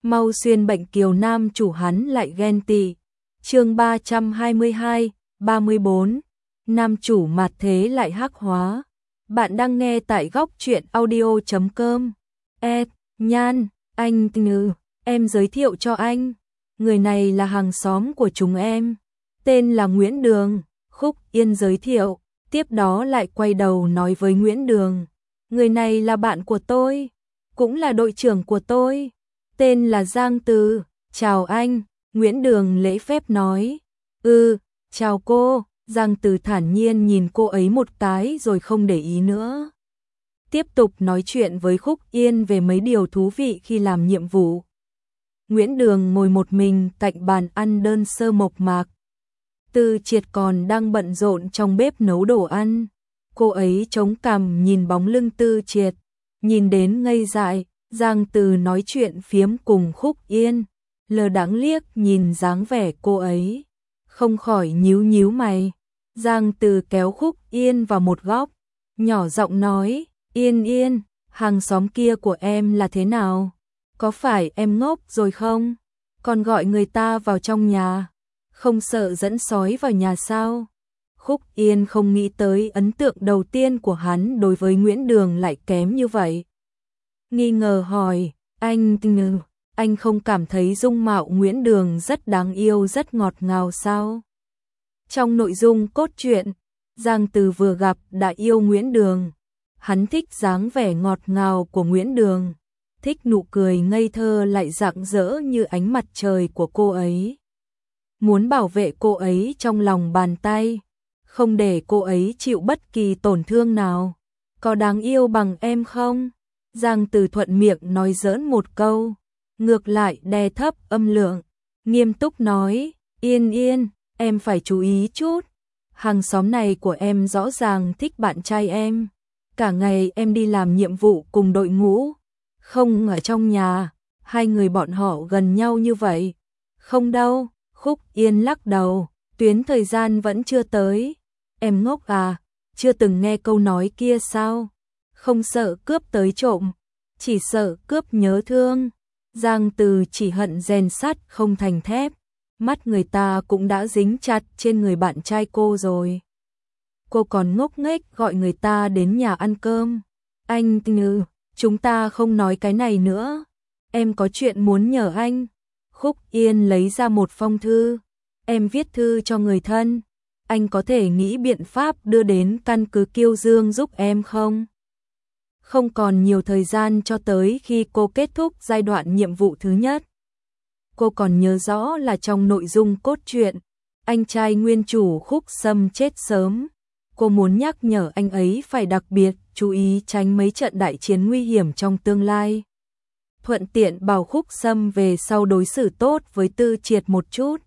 mau xuyên bệnh kiều nam chủ hắn lại ghen tị. Chương 322, 34. Nam chủ mặt thế lại hắc hóa. Bạn đang nghe tại góc truyện audio.com. Nhan, anh Ngư, em giới thiệu cho anh. Người này là hàng xóm của chúng em. Tên là Nguyễn Đường. Khúc Yên giới thiệu. Tiếp đó lại quay đầu nói với Nguyễn Đường. Người này là bạn của tôi. Cũng là đội trưởng của tôi. Tên là Giang Từ. Chào anh. Nguyễn Đường lễ phép nói. Chào cô. Giang Từ thản nhiên nhìn cô ấy một cái rồi không để ý nữa. Tiếp tục nói chuyện với Khúc Yên về mấy điều thú vị khi làm nhiệm vụ. Nguyễn Đường ngồi một mình cạnh bàn ăn đơn sơ mộc mạc. Tư Triệt còn đang bận rộn trong bếp nấu đồ ăn. Cô ấy chống cằm nhìn bóng lưng Tư Triệt, nhìn đến ngây dại. Giang Từ nói chuyện phiếm cùng Khúc Yên, lờ đãng liếc nhìn dáng vẻ cô ấy, không khỏi nhíu nhíu mày. Giang Từ kéo Khúc Yên vào một góc, nhỏ giọng nói, Yên, hàng xóm kia của em là thế nào? Có phải em ngốc rồi không? Còn gọi người ta vào trong nhà, không sợ dẫn sói vào nhà sao? Khúc Yên không nghĩ tới ấn tượng đầu tiên của hắn đối với Nguyễn Đường lại kém như vậy. Nghi ngờ hỏi, anh không cảm thấy dung mạo Nguyễn Đường rất đáng yêu, rất ngọt ngào sao? Trong nội dung cốt truyện, Giang Từ vừa gặp đã yêu Nguyễn Đường. Hắn thích dáng vẻ ngọt ngào của Nguyễn Đường, thích nụ cười ngây thơ lại rạng rỡ như ánh mặt trời của cô ấy. Muốn bảo vệ cô ấy trong lòng bàn tay, không để cô ấy chịu bất kỳ tổn thương nào. Có đáng yêu bằng em không? Giang Từ thuận miệng nói giỡn một câu, ngược lại đè thấp âm lượng, nghiêm túc nói, Yên, em phải chú ý chút. Hàng xóm này của em rõ ràng thích bạn trai em. Cả ngày em đi làm nhiệm vụ cùng đội ngũ, không ở trong nhà, hai người bọn họ gần nhau như vậy. Không đâu, Khúc Yên lắc đầu, tuyến thời gian vẫn chưa tới. Em ngốc à, chưa từng nghe câu nói kia sao? Không sợ cướp tới trộm, chỉ sợ cướp nhớ thương. Giang Từ chỉ hận rèn sắt không thành thép, mắt người ta cũng đã dính chặt trên người bạn trai cô rồi. Cô còn ngốc nghếch gọi người ta đến nhà ăn cơm. Anh chúng ta không nói cái này nữa. Em có chuyện muốn nhờ anh. Khúc Yên lấy ra một phong thư. Em viết thư cho người thân. Anh có thể nghĩ biện pháp đưa đến căn cứ Kiêu Dương giúp em không? Không còn nhiều thời gian cho tới khi cô kết thúc giai đoạn nhiệm vụ thứ nhất. Cô còn nhớ rõ là trong nội dung cốt truyện, anh trai nguyên chủ Khúc Sâm chết sớm. Cô muốn nhắc nhở anh ấy phải đặc biệt chú ý tránh mấy trận đại chiến nguy hiểm trong tương lai. Thuận tiện bảo Khúc Sâm về sau đối xử tốt với Tư Triệt một chút.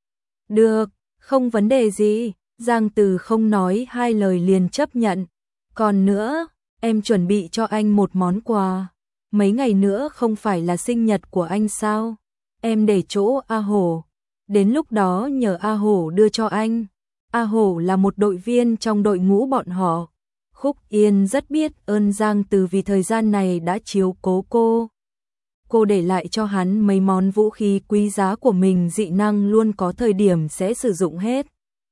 Được, không vấn đề gì. Giang Từ không nói hai lời liền chấp nhận. Còn nữa, em chuẩn bị cho anh một món quà. Mấy ngày nữa không phải là sinh nhật của anh sao? Em để chỗ A Hổ. Đến lúc đó nhờ A Hổ đưa cho anh. A Hổ là một đội viên trong đội ngũ bọn họ. Khúc Yên rất biết ơn Giang Từ vì thời gian này đã chiếu cố cô. Cô để lại cho hắn mấy món vũ khí quý giá của mình, dị năng luôn có thời điểm sẽ sử dụng hết.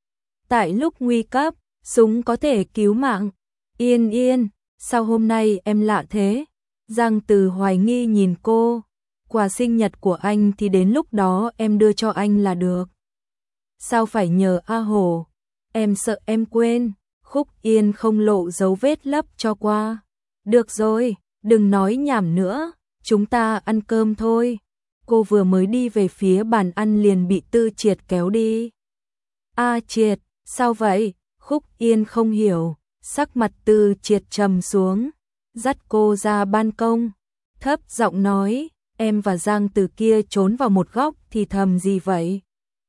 Tại lúc nguy cấp, súng có thể cứu mạng. Yên, sao hôm nay em lạ thế? Giang Từ hoài nghi nhìn cô. Quà sinh nhật của anh thì đến lúc đó em đưa cho anh là được. Sao phải nhờ A Hổ? Em sợ em quên. Khúc Yên không lộ dấu vết lấp cho qua. Được rồi, đừng nói nhảm nữa, chúng ta ăn cơm thôi. Cô vừa mới đi về phía bàn ăn liền bị Tư Triệt kéo đi. Triệt, sao vậy? Khúc Yên không hiểu, sắc mặt Tư Triệt trầm xuống, dắt cô ra ban công, thấp giọng nói, em và Giang Từ kia trốn vào một góc thì thầm gì vậy?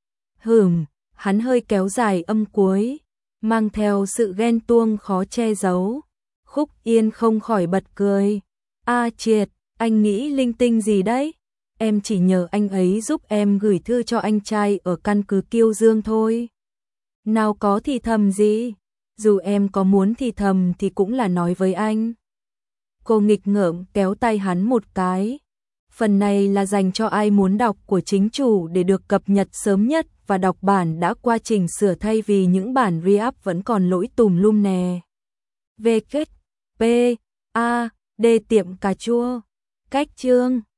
Hắn hơi kéo dài âm cuối, mang theo sự ghen tuông khó che giấu. Khúc Yên không khỏi bật cười. Triệt, anh nghĩ linh tinh gì đấy? Em chỉ nhờ anh ấy giúp em gửi thư cho anh trai ở căn cứ Kiêu Dương thôi. Nào có thì thầm gì, dù em có muốn thì thầm thì cũng là nói với anh. Cô nghịch ngợm kéo tay hắn một cái. Phần này là dành cho ai muốn đọc của chính chủ để được cập nhật sớm nhất và đọc bản đã qua trình sửa thay vì những bản re-up vẫn còn lỗi tùm lum nè. V kết P A D tiệm cà chua. Cách chương